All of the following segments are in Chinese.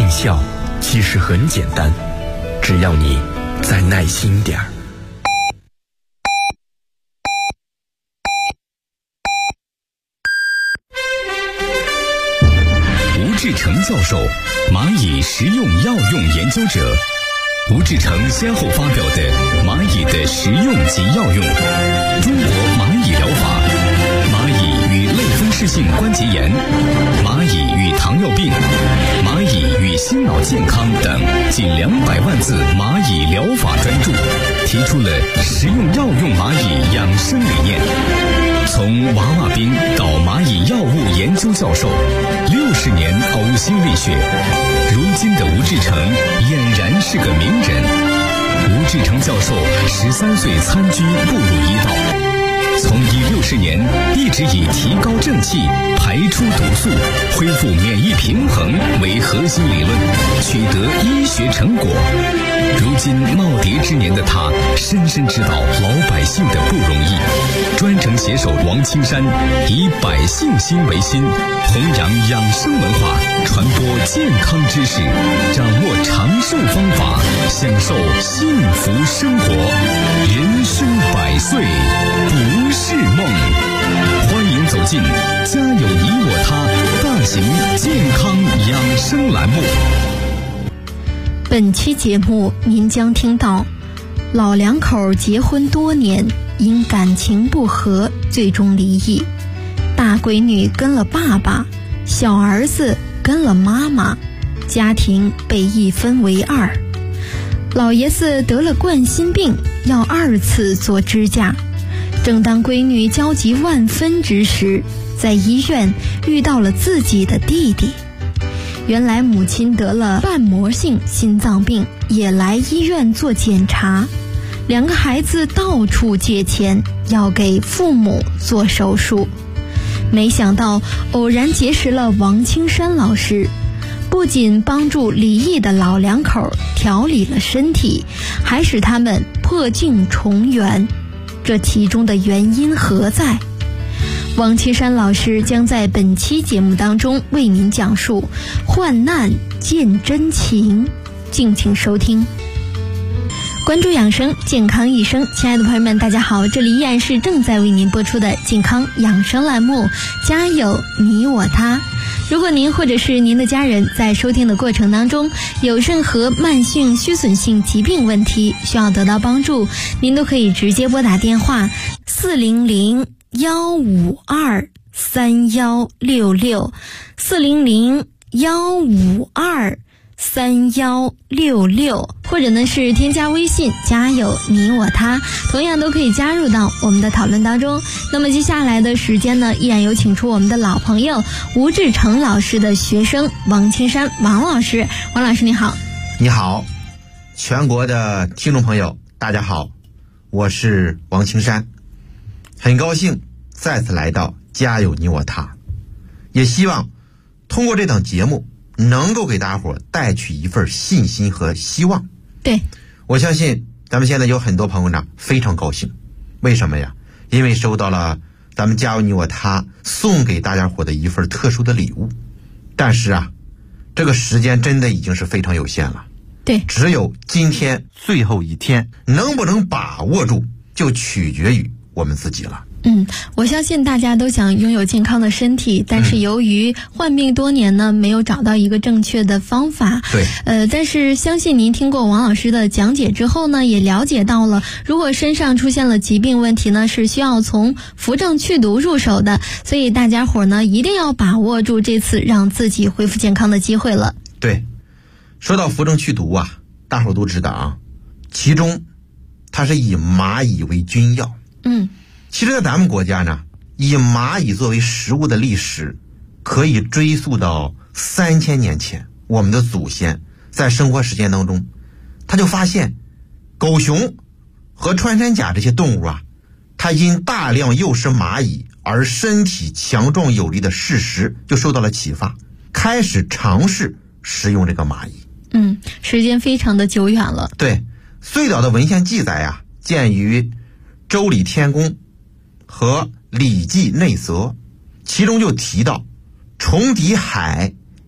笑其实很简单，只要你再耐心点儿。 吴志成教授，蚂蚁食用药用研究者。吴志成先后发表的《蚂蚁的食用及药用》、《中国蚂蚁疗法》、《蚂蚁与类风湿性关节炎》、《蚂蚁与糖尿病》、《蚂蚁与心脑健康》等近200万字蚂蚁疗法专著，提出了食用药用蚂蚁养生理念。从娃娃兵到蚂蚁药物研究教授，60年呕心沥血，如今的吴志成俨然是个名人。吴志成教授13岁参军步入医道，从医60年一直以提高正气、排出毒素、恢复免疫平衡为核心理论，取得医学成果。如今耄耋之年的他，深深知道老百姓的不容易，专程携手王青山，以百姓心为心，弘扬养生文化，传播健康知识，掌握长寿方法，享受幸福生活。人生100岁不是梦。欢迎走进家有你我他大型健康养生栏目。 本期节目您将听到老两口结婚多年，因感情不和最终离异，大闺女跟了爸爸，小儿子跟了妈妈，家庭被一分为二。老爷子得了冠心病，要2次做支架。正当闺女焦急万分之时，在医院遇到了自己的弟弟。原来母亲得了瓣膜性心脏病，也来医院做检查。2个孩子到处借钱，要给父母做手术。没想到偶然结识了王青山老师，不仅帮助离异的老两口调理了身体，还使他们破镜重圆。这其中的原因何在？王青山老师将在本期节目当中为您讲述患难见真情，敬请收听。关注养生，健康一生。亲爱的朋友们，大家好，这里依然是正在为您播出的健康养生栏目，家有你我他。如果您或者是您的家人在收听的过程当中有任何慢性虚损性疾病问题需要得到帮助，您都可以直接拨打电话400-152-3166 400-152-3166，或者呢是添加微信家有你我他，同样都可以加入到我们的讨论当中。那么接下来的时间呢，依然有请出我们的老朋友吴志成老师的学生王青山王老师。王老师你好。 你好，全国的听众朋友大家好，我是王青山，很高兴再次来到家有你我他，也希望通过这档节目能够给大伙带去一份信心和希望。 对， 我相信咱们现在有很多朋友呢非常高兴，为什么呀？因为收到了咱们家有你我他送给大家伙的一份特殊的礼物。但是啊，这个时间真的已经是非常有限了。 对， 只有今天最后一天，能不能把握住就取决于我们自己了。 我相信大家都想拥有健康的身体，但是由于患病多年呢，没有找到一个正确的方法。 对， 但是相信您听过王老师的讲解之后呢，也了解到了，如果身上出现了疾病问题呢，是需要从扶正祛毒入手的。所以大家伙呢，一定要把握住这次让自己恢复健康的机会了。 对，说到扶正祛毒啊，大伙都知道啊，其中它是以蚂蚁为君药。其实在咱们国家呢，以蚂蚁作为食物的历史可以追溯到3000年前。我们的祖先在生活实践当中，他就发现狗熊和穿山甲这些动物啊，它因大量诱食蚂蚁而身体强壮有力的事实，就受到了启发，开始尝试食用这个蚂蚁。 时间非常的久远了。 对，最早的文献记载啊，见于《周礼天公》和《礼记内则》，其中就提到虫敌海，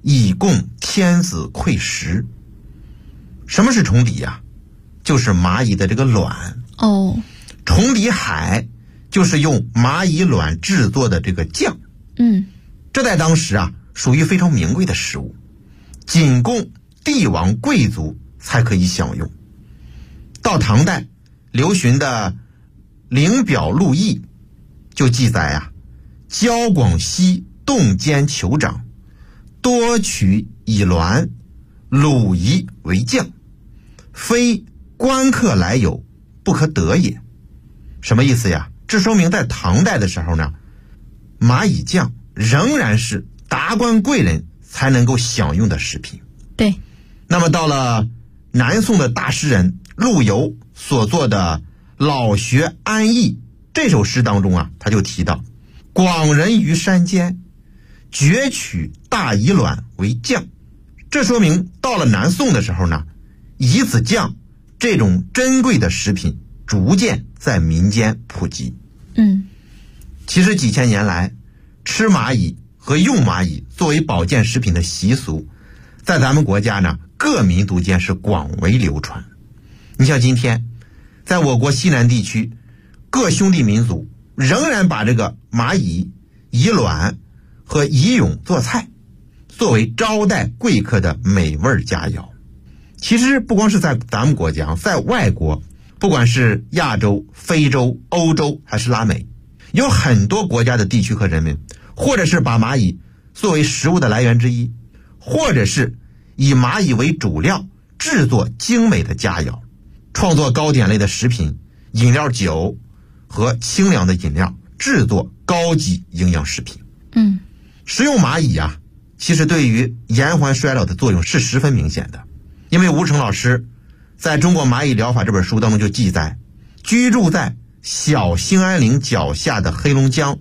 以供天子馈食。什么是虫底呀？就是蚂蚁的这个卵。虫底海就是用蚂蚁卵制作的这个酱。这在当时啊属于非常名贵的食物，仅供帝王贵族才可以享用。到唐代，刘询的《灵表录议》就记载啊，交广西洞间酋长多取以卵卤夷为酱，非官客来有，不可得也。什么意思呀？这说明在唐代的时候呢，蚂蚁酱仍然是达官贵人才能够享用的食品。 对。 那么到了南宋的大诗人陆游所作的《老学安逸》这首诗当中啊，他就提到广人于山间攫取大蚁卵为酱。这说明到了南宋的时候呢，蚁子酱这种珍贵的食品逐渐在民间普及。其实几千年来，吃蚂蚁和用蚂蚁作为保健食品的习俗，在咱们国家呢，各民族间是广为流传。你像今天，在我国西南地区，各兄弟民族仍然把这个蚂蚁、蚁卵和蚁蛹做菜，作为招待贵客的美味佳肴。其实不光是在咱们国家，在外国，不管是亚洲、非洲、欧洲还是拉美，有很多国家的地区和人民，或者是把蚂蚁作为食物的来源之一，或者是以蚂蚁为主料制作精美的佳肴，创作糕点类的食品、饮料酒和清凉的饮料，制作高级营养食品。食用蚂蚁啊，其实对于延缓衰老的作用是十分明显的。因为吴成老师在中国蚂蚁疗法这本书当中就记载，居住在小兴安岭脚下的黑龙江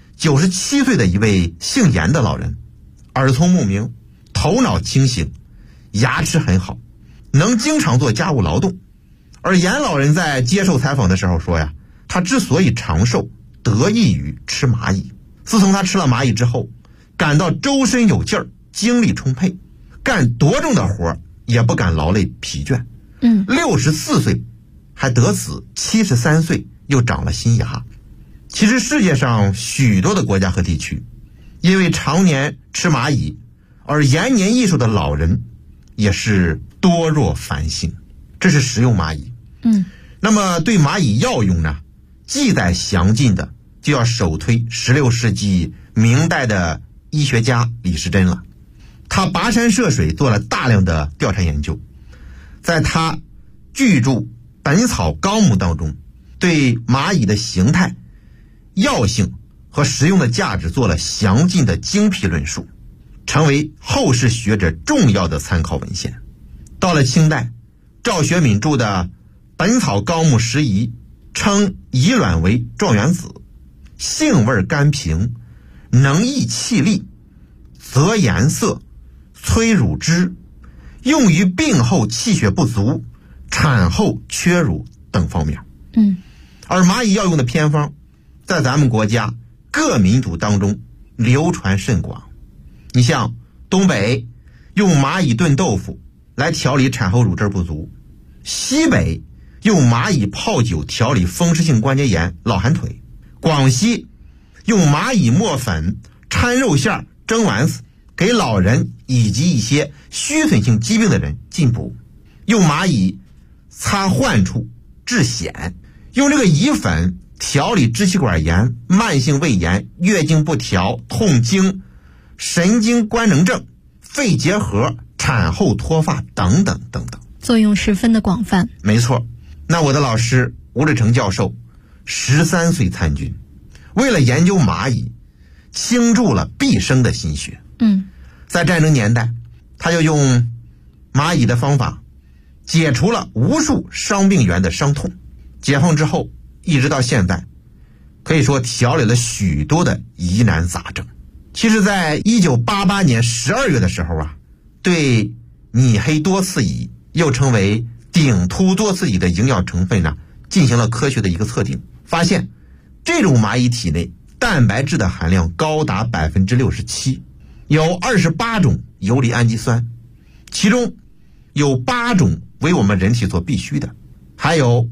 97岁的一位姓严的老人，耳聪目明，头脑清醒，牙齿很好，能经常做家务劳动。而严老人在接受采访的时候说呀，他之所以长寿，得益于吃蚂蚁。自从他吃了蚂蚁之后，感到周身有劲儿，精力充沛，干多重的活也不敢劳累疲倦。64岁还得子，73岁又长了新牙。其实世界上许多的国家和地区，因为常年吃蚂蚁而延年益寿的老人也是多若繁星。这是食用蚂蚁。那么对蚂蚁药用呢，记载详尽的就要首推16世纪明代的医学家李时珍了。他跋山涉水做了大量的调查研究，在他巨著《本草纲目》当中，对蚂蚁的形态、药性和食用的价值做了详尽的精辟论述，成为后世学者重要的参考文献。到了清代，赵学敏著的《本草纲目拾遗》称蚁卵为状元子，性味甘平，能益气力，则颜色，催乳汁，用于病后气血不足、产后缺乳等方面。而蚂蚁药用的偏方在咱们国家各民族当中流传甚广。你像东北用蚂蚁炖豆腐来调理产后乳汁不足，西北用蚂蚁泡酒调理风湿性关节炎、老寒腿，广西用蚂蚁磨粉掺肉馅蒸丸子，给老人以及一些虚损性疾病的人进补，用蚂蚁擦患处治癣，用这个蚁粉调理支气管炎、慢性胃炎、月经不调、痛经、神经官能症、肺结核、产后脱发等等等等， 作用十分的广泛。 没错。那我的老师吴志成教授13岁参军，为了研究蚂蚁，倾注了毕生的心血。在战争年代，他就用蚂蚁的方法解除了无数伤病员的伤痛。解放之后一直到现在，可以说调理了许多的疑难杂症。其实在1988年12月的时候啊，对拟黑多刺蚁又称为顶突多刺蚁的营养成分呢进行了科学的一个测定，发现这种蚂蚁体内蛋白质的含量高达 67%， 有28种游离氨基酸，其中有8种为我们人体所必需的，还有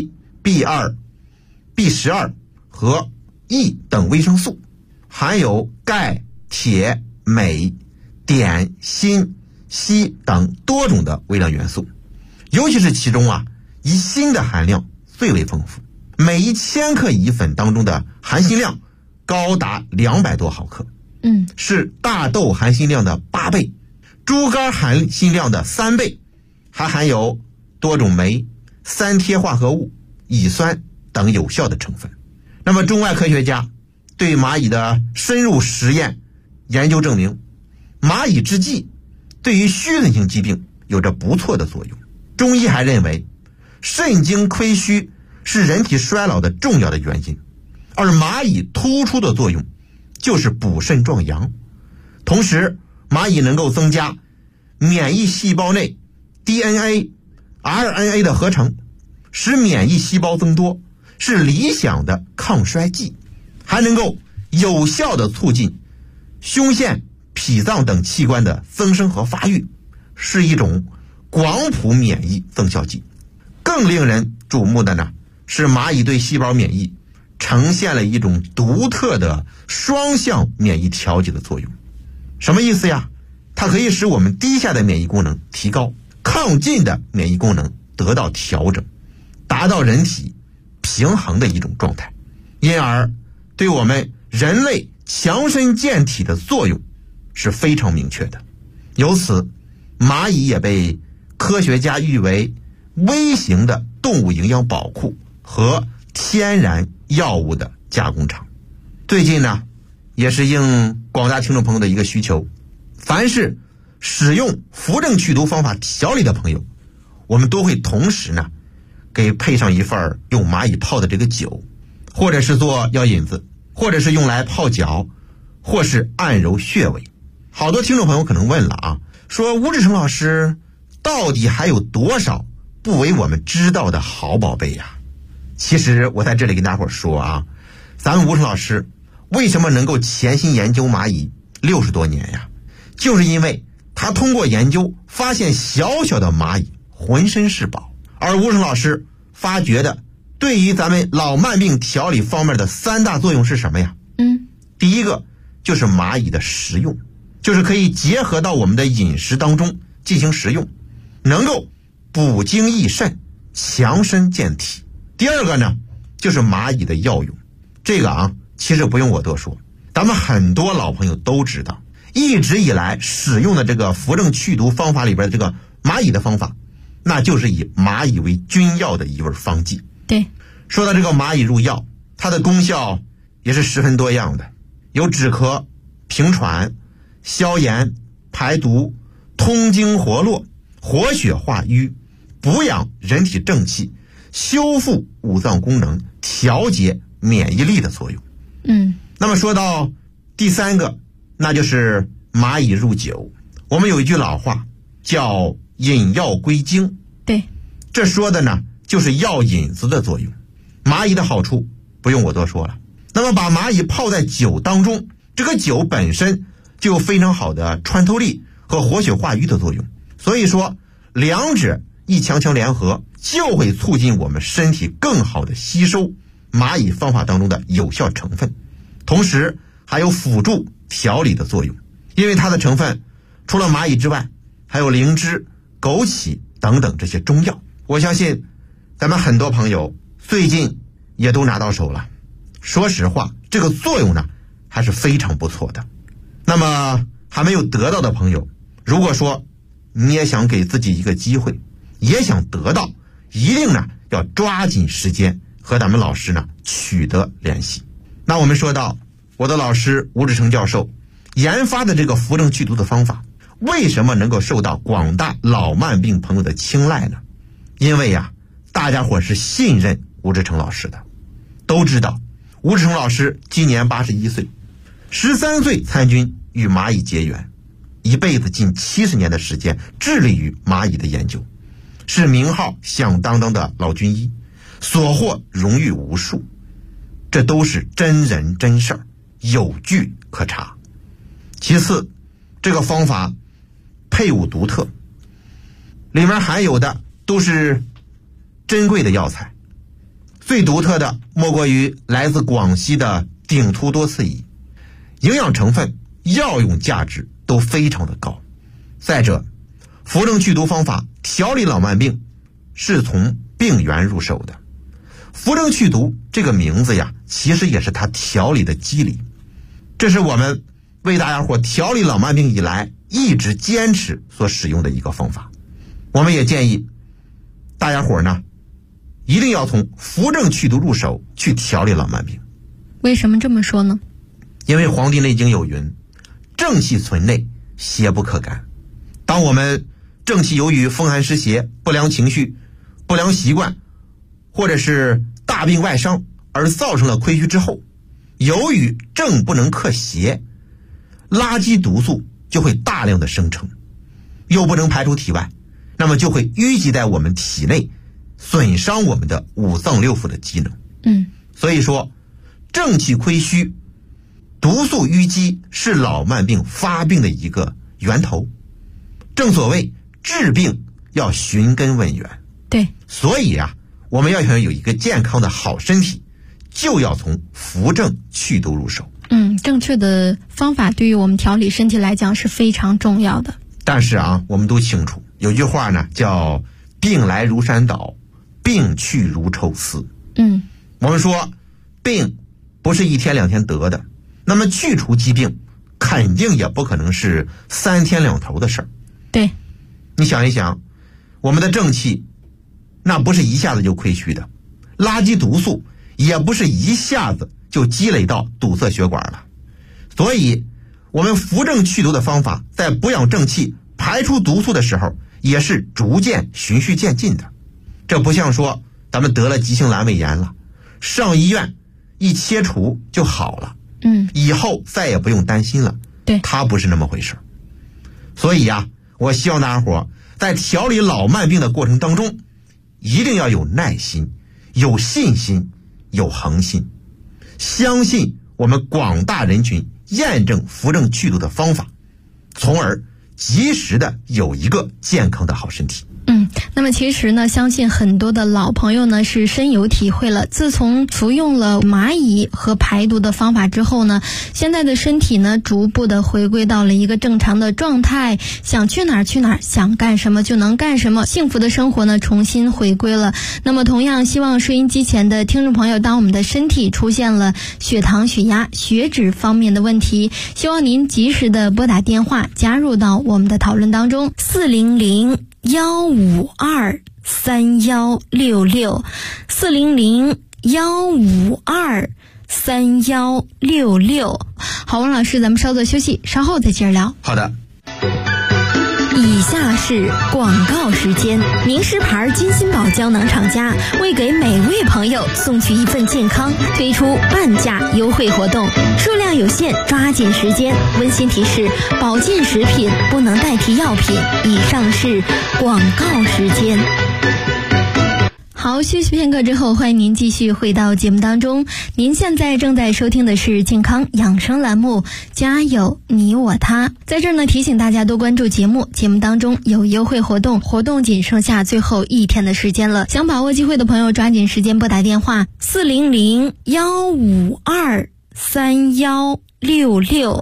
B1、B2、B12 和 E 等维生素，还有钙、铁、镁、碘、锌、硒等多种的微量元素。尤其是其中以锌的含量最为丰富，每1000克乙粉当中的含锌量高达200多毫克，是大豆含锌量的8倍，猪肝含锌量的3倍，还含有多种酶、3萜化合物、乙酸等有效的成分。那么中外科学家对蚂蚁的深入实验研究证明，蚂蚁之剂对于虚损性疾病有着不错的作用。中医还认为，肾精亏虚是人体衰老的重要的原因，而蚂蚁突出的作用就是补肾壮阳。同时，蚂蚁能够增加免疫细胞内 DNA、RNA 的合成，使免疫细胞增多，是理想的抗衰剂，还能够有效地促进胸腺、脾脏等器官的增生和发育，是一种广谱免疫增效剂。更令人瞩目的呢，是蚂蚁对细胞免疫呈现了一种独特的双向免疫调节的作用。什么意思呀？它可以使我们低下的免疫功能提高，亢进的免疫功能得到调整，达到人体平衡的一种状态，因而对我们人类强身健体的作用是非常明确的。由此，蚂蚁也被科学家誉为微型的动物营养宝库和天然药物的加工厂。最近呢，也是应广大听众朋友的一个需求，凡是使用扶正祛毒方法调理的朋友，我们都会同时呢给配上一份用蚂蚁泡的这个酒，或者是做药引子，或者是用来泡脚，或是按揉穴位。好多听众朋友可能问了说吴志成老师，到底还有多少不为我们知道的好宝贝呀？其实我在这里跟大伙说咱们吴成老师为什么能够潜心研究蚂蚁60多年呀？就是因为他通过研究发现小小的蚂蚁浑身是宝，而吴成老师发觉的对于咱们老慢病调理方面的3大作用是什么呀？第一个就是蚂蚁的食用，就是可以结合到我们的饮食当中进行食用，能够补精益肾，强身健体。第二个呢，就是蚂蚁的药用，这个其实不用我多说，咱们很多老朋友都知道，一直以来使用的这个扶正祛毒方法里边的这个蚂蚁的方法，那就是以蚂蚁为君药的一味方剂。 对， 说到这个蚂蚁入药，它的功效也是十分多样的，有止咳、平喘、消炎、排毒、通经活络、活血化瘀、补养人体正气、修复五脏功能、调节免疫力的作用。那么说到第3个，那就是蚂蚁入酒。我们有一句老话叫引药归经， 对， 这说的呢就是药引子的作用。蚂蚁的好处不用我多说了，那么把蚂蚁泡在酒当中，这个酒本身就有非常好的穿透力和活血化瘀的作用，所以说两者一强强联合，就会促进我们身体更好的吸收蚂蚁方法当中的有效成分，同时还有辅助调理的作用。因为它的成分除了蚂蚁之外，还有灵芝、枸杞等等这些中药，我相信咱们很多朋友最近也都拿到手了。说实话，这个作用呢还是非常不错的。那么还没有得到的朋友，如果说你也想给自己一个机会，也想得到，一定呢要抓紧时间和咱们老师呢取得联系。那我们说到我的老师吴志成教授研发的这个扶正祛毒的方法，为什么能够受到广大老慢病朋友的青睐呢？因为大家伙是信任吴志成老师的。都知道吴志成老师今年81岁，13岁参军与蚂蚁结缘，一辈子近70年的时间致力于蚂蚁的研究，是名号响当当的老军医，所获荣誉无数，这都是真人真事儿，有据可查。其次， 这个方法配伍独特，里面含有的都是珍贵的药材，最独特的莫过于来自广西的顶突多刺乙，营养成分、药用价值都非常的高。再者，扶正祛毒方法调理老慢病是从病源入手的，扶正祛毒这个名字呀，其实也是它调理的机理。这是我们为大家伙调理老慢病以来一直坚持所使用的一个方法。我们也建议大家伙呢，一定要从扶正祛毒入手去调理老慢病。 为什么这么说呢？ 因为《黄帝内经》有云，正气存内，邪不可干。当我们正气由于风寒湿邪、不良情绪、不良习惯，或者是大病外伤而造成了亏虚之后，由于正不能克邪，垃圾毒素就会大量的生成，又不能排出体外，那么就会淤积在我们体内，损伤我们的五脏六腑的机能。所以说正气亏虚，毒素淤积是老慢病发病的一个源头。正所谓治病要寻根问源， 对， 所以啊，我们要想有一个健康的好身体，就要从扶正祛毒入手。 正确的方法对于我们调理身体来讲是非常重要的。 但是啊，我们都清楚，有句话呢叫病来如山倒，病去如抽丝。我们说病不是一天两天得的，那么去除疾病肯定也不可能是3天2头的事儿。 对， 你想一想，我们的正气那不是一下子就亏虚的，垃圾毒素也不是一下子就积累到堵塞血管了。所以我们扶正祛毒的方法在补养正气、排出毒素的时候也是逐渐循序渐进的。这不像说咱们得了急性阑尾炎了，上医院一切除就好了，以后再也不用担心了。 对， 它不是那么回事。所以啊，我希望大家伙在调理老慢病的过程当中，一定要有耐心、有信心、有恒心，相信我们广大人群验证扶正祛毒的方法，从而及时的有一个健康的好身体。 那么其实呢，相信很多的老朋友呢是深有体会了。自从服用了蚂蚁和排毒的方法之后呢，现在的身体呢逐步的回归到了一个正常的状态，想去哪儿去哪儿，想干什么就能干什么，幸福的生活呢重新回归了。那么同样希望收音机前的听众朋友，当我们的身体出现了血糖、血压、血脂方面的问题，希望您及时的拨打电话加入到我们的讨论当中，400-152-3166 400-152-3166。好，王老师，咱们稍作休息，稍后再接着聊。 好的。 以下是广告时间。名师牌金心宝胶囊厂家为给每位朋友送去一份健康，推出半价优惠活动，数量有限，抓紧时间。温馨提示：保健食品不能代替药品。以上是广告时间。好，休息片刻之后，欢迎您继续回到节目当中。您现在正在收听的是健康养生栏目，家有你我他。在这儿呢，提醒大家多关注节目，节目当中有优惠活动，活动仅剩下最后1天的时间了。想把握机会的朋友，抓紧时间拨打电话400-152-3166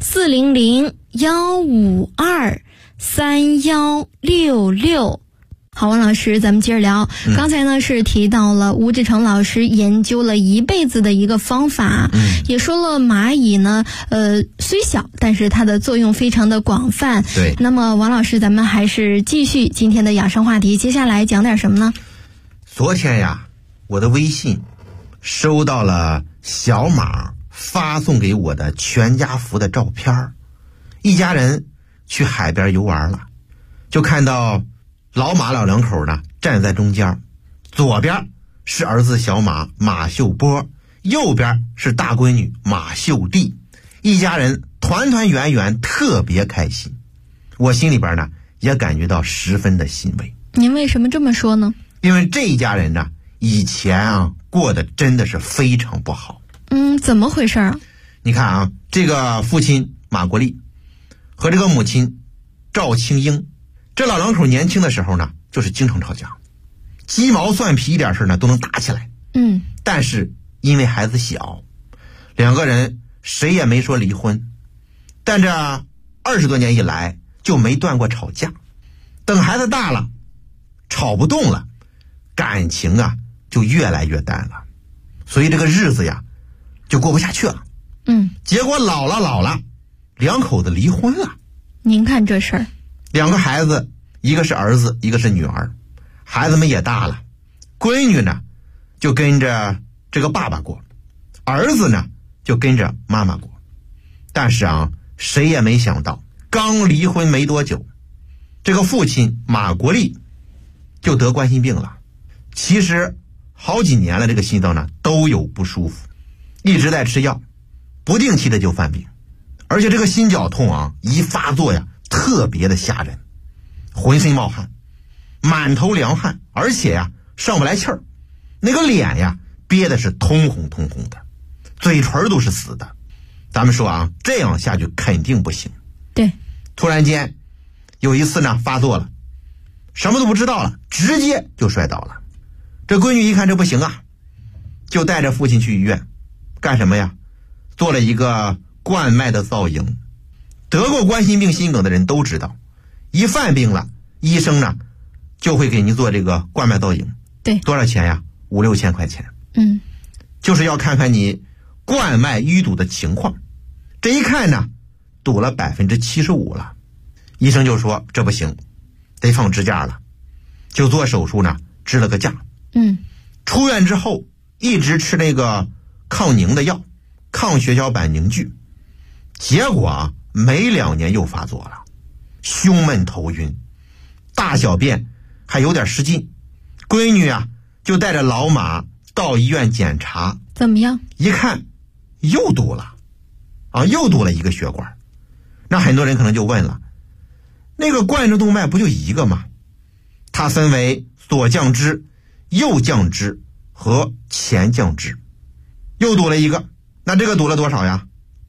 400-152-3166。好，王老师，咱们接着聊。刚才呢是提到了吴志成老师研究了一辈子的一个方法，也说了蚂蚁呢，虽小，但是它的作用非常的广泛。 对。 那么王老师，咱们还是继续今天的养生话题，接下来讲点什么呢？ 昨天呀，我的微信收到了小马发送给我的全家福的照片，一家人去海边游玩了，就看到老马老两口呢站在中间，左边是儿子小马马秀波，右边是大闺女马秀娣，一家人团团圆圆，特别开心。我心里边呢也感觉到十分的欣慰。 您为什么这么说呢？ 因为这一家人呢以前啊过得真的是非常不好。 怎么回事啊？ 你看啊，这个父亲马国立和这个母亲赵青英，这老两口年轻的时候呢，就是经常吵架，鸡毛蒜皮一点事呢都能打起来。但是因为孩子小，两个人谁也没说离婚，但这20多年以来就没断过吵架。等孩子大了，吵不动了，感情啊就越来越淡了，所以这个日子呀就过不下去了。结果老了，两口子离婚了。 您看这事儿， 两个孩子，一个是儿子，一个是女儿，孩子们也大了，闺女呢就跟着这个爸爸过，儿子呢就跟着妈妈过。但是啊，谁也没想到，刚离婚没多久，这个父亲马国立就得冠心病了。其实好几年了，这个心脏呢都有不舒服，一直在吃药，不定期的就犯病。而且这个心绞痛啊一发作呀特别的吓人，浑身冒汗，满头凉汗，而且呀上不来气儿，那个脸呀憋的是通红通红的，嘴唇都是死的。咱们说啊，这样下去肯定不行。 对， 突然间有一次呢发作了，什么都不知道了，直接就摔倒了。这闺女一看这不行啊，就带着父亲去医院，干什么呀？做了一个冠脉的造影。得过冠心病心梗的人都知道，一犯病了，医生呢就会给您做这个冠脉造影。 对， 多少钱呀？5、6千块钱。就是要看看你冠脉淤堵的情况。这一看呢，堵了75%了。医生就说这不行，得放支架了，就做手术呢，支了个架。出院之后一直吃那个抗凝的药，抗血小板凝聚。结果啊，没2年又发作了，胸闷头晕，大小便还有点失禁。闺女啊就带着老马到医院检查， 怎么样？ 一看又堵了啊，又堵了一个血管。那很多人可能就问了，那个冠状动脉不就一个吗？它分为左降支、右降支和前降支，又堵了一个，那这个堵了多少呀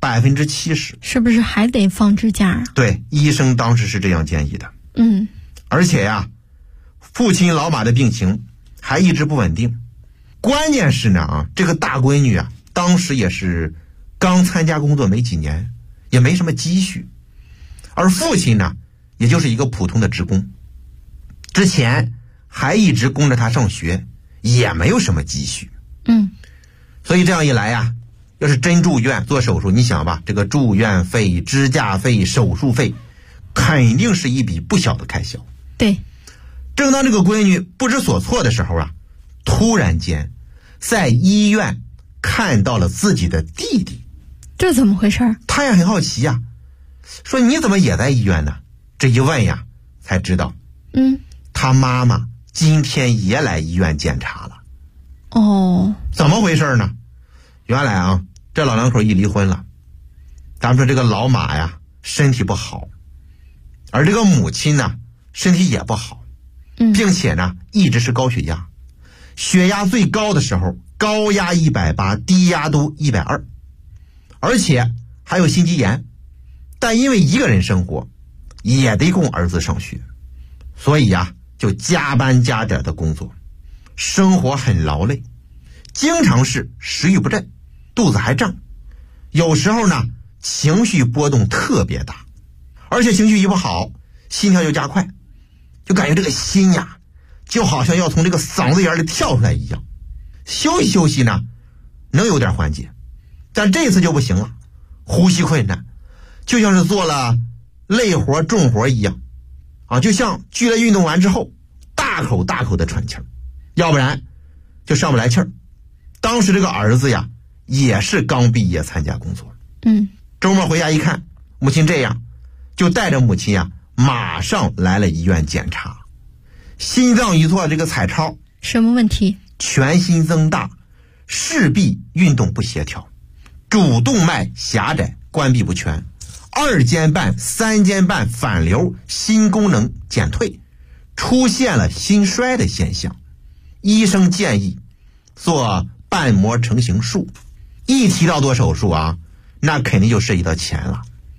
？70%。 是不是还得放支架啊？ 对，医生当时是这样建议的。而且呀，父亲老马的病情还一直不稳定。关键是呢这个大闺女啊，当时也是刚参加工作没几年，也没什么积蓄，而父亲呢也就是一个普通的职工，之前还一直供着他上学，也没有什么积蓄。所以这样一来呀，要是真住院做手术，你想吧，这个住院费、支架费、手术费肯定是一笔不小的开销。 对， 正当这个闺女不知所措的时候啊，突然间在医院看到了自己的弟弟。 这怎么回事？ 他也很好奇呀，说你怎么也在医院呢？这一问呀，才知道，他妈妈今天也来医院检查了。怎么回事呢？原来啊，这老两口一离婚了，咱们说这个老马呀身体不好，而这个母亲呢身体也不好，并且呢一直是高血压，血压最高的时候高压180，低压都120，而且还有心肌炎。但因为一个人生活，也得供儿子上学，所以呀就加班加点的工作，生活很劳累，经常是食欲不振，肚子还胀，有时候呢情绪波动特别大，而且情绪一不好，心跳就加快，就感觉这个心呀就好像要从这个嗓子眼里跳出来一样。休息休息呢能有点缓解，但这次就不行了，呼吸困难，就像是做了累活重活一样啊，就像剧烈运动完之后大口大口的喘气儿，要不然就上不来气儿。当时这个儿子呀也是刚毕业参加工作，周末回家一看母亲这样，就带着母亲呀马上来了医院检查。心脏一做这个彩超， 什么问题？ 全心增大，室壁运动不协调，主动脉狭窄关闭不全，2间半3间半反流，心功能减退，出现了心衰的现象。医生建议做瓣膜成型术。一提到做手术啊，那肯定就涉及到钱了。 对，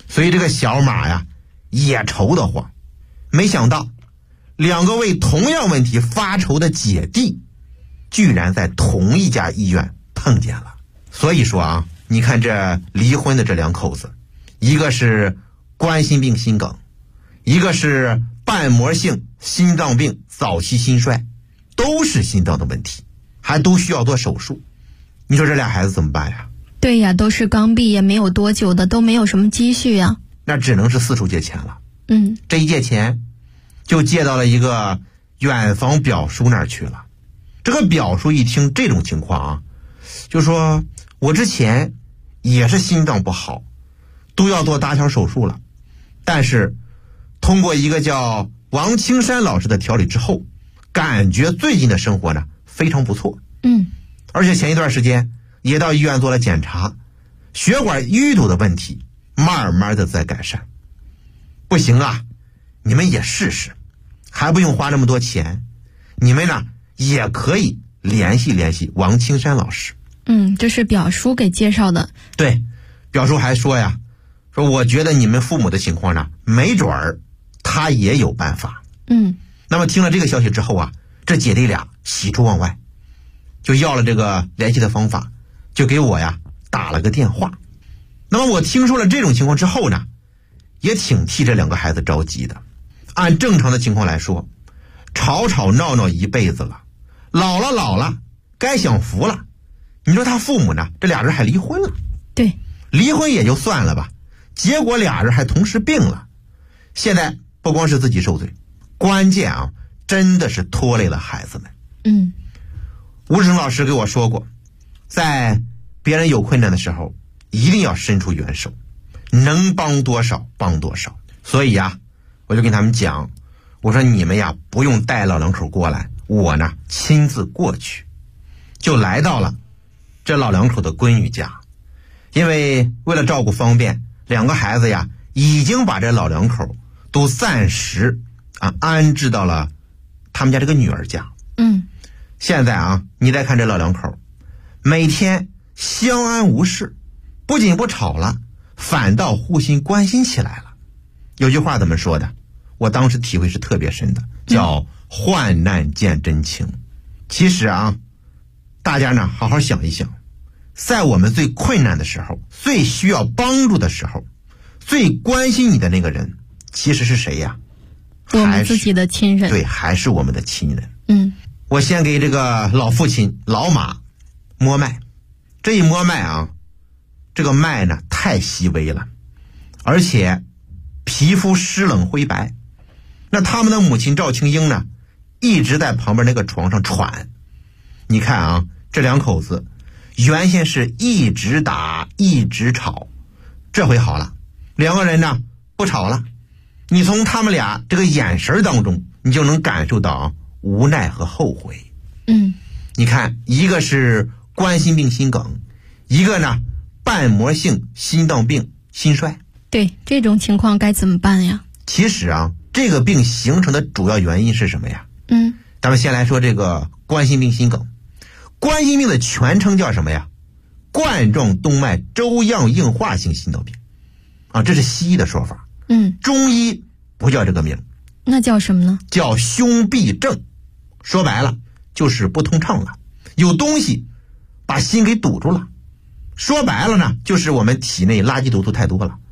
所以这个小马呀也愁得慌。没想到两个为同样问题发愁的姐弟居然在同一家医院碰见了。所以说啊，你看这离婚的这两口子，一个是冠心病心梗，一个是瓣膜性心脏病早期心衰，都是心脏的问题，还都需要做手术。你说这俩孩子怎么办呀？ 对呀，都是刚毕业没有多久的，都没有什么积蓄呀。 那只能是四处借钱了。这一借钱就借到了一个远房表叔那儿去了。这个表叔一听这种情况啊，就说我之前也是心脏不好，都要做搭桥手术了，但是通过一个叫王青山老师的调理之后，感觉最近的生活呢非常不错。而且前一段时间也到医院做了检查，血管淤堵的问题慢慢的在改善。不行啊，你们也试试，还不用花那么多钱，你们呢也可以联系联系王青山老师。 这是表叔给介绍的。 对，表叔还说呀，说我觉得你们父母的情况呢，没准儿他也有办法。那么听了这个消息之后啊，这姐弟俩喜出望外，就要了这个联系的方法，就给我呀打了个电话。那么我听说了这种情况之后呢，也挺替这两个孩子着急的。按正常的情况来说，吵吵闹闹一辈子了，老了该享福了。你说他父母呢，这俩人还离婚了。 对， 离婚也就算了吧，结果俩人还同时病了。现在不光是自己受罪，关键啊真的是拖累了孩子们。吴志成老师给我说过，在别人有困难的时候一定要伸出援手，能帮多少帮多少。所以呀，我就跟他们讲，我说你们呀不用带老两口过来，我呢亲自过去。就来到了这老两口的闺女家，因为为了照顾方便，两个孩子呀已经把这老两口都暂时安置到了他们家这个女儿家。现在啊，你再看这老两口，每天相安无事，不仅不吵了，反倒互心关心起来了。有句话怎么说的？我当时体会是特别深的，叫患难见真情。其实啊，大家呢好好想一想，在我们最困难的时候，最需要帮助的时候，最关心你的那个人其实是谁呀？ 我们自己的亲人。 对，还是我们的亲人。我先给这个老父亲老马摸脉，这一摸脉啊，这个脉呢太细微了，而且皮肤湿冷灰白。那他们的母亲赵青英呢，一直在旁边那个床上喘。你看啊，这两口子原先是一直打一直吵，这回好了，两个人呢不吵了。你从他们俩这个眼神当中，你就能感受到无奈和后悔。你看，一个是冠心病心梗，一个呢瓣膜性心脏病心衰。 对，这种情况该怎么办呀？ 其实啊，这个病形成的主要原因是什么呀？咱们先来说这个冠心病心梗。冠心病的全称叫什么呀？冠状动脉粥样硬化性心脏病啊，这是西医的说法。中医不叫这个名， 那叫什么呢？ 叫胸壁症。说白了就是不通畅了，有东西把心给堵住了。说白了呢，就是我们体内垃圾毒素太多了，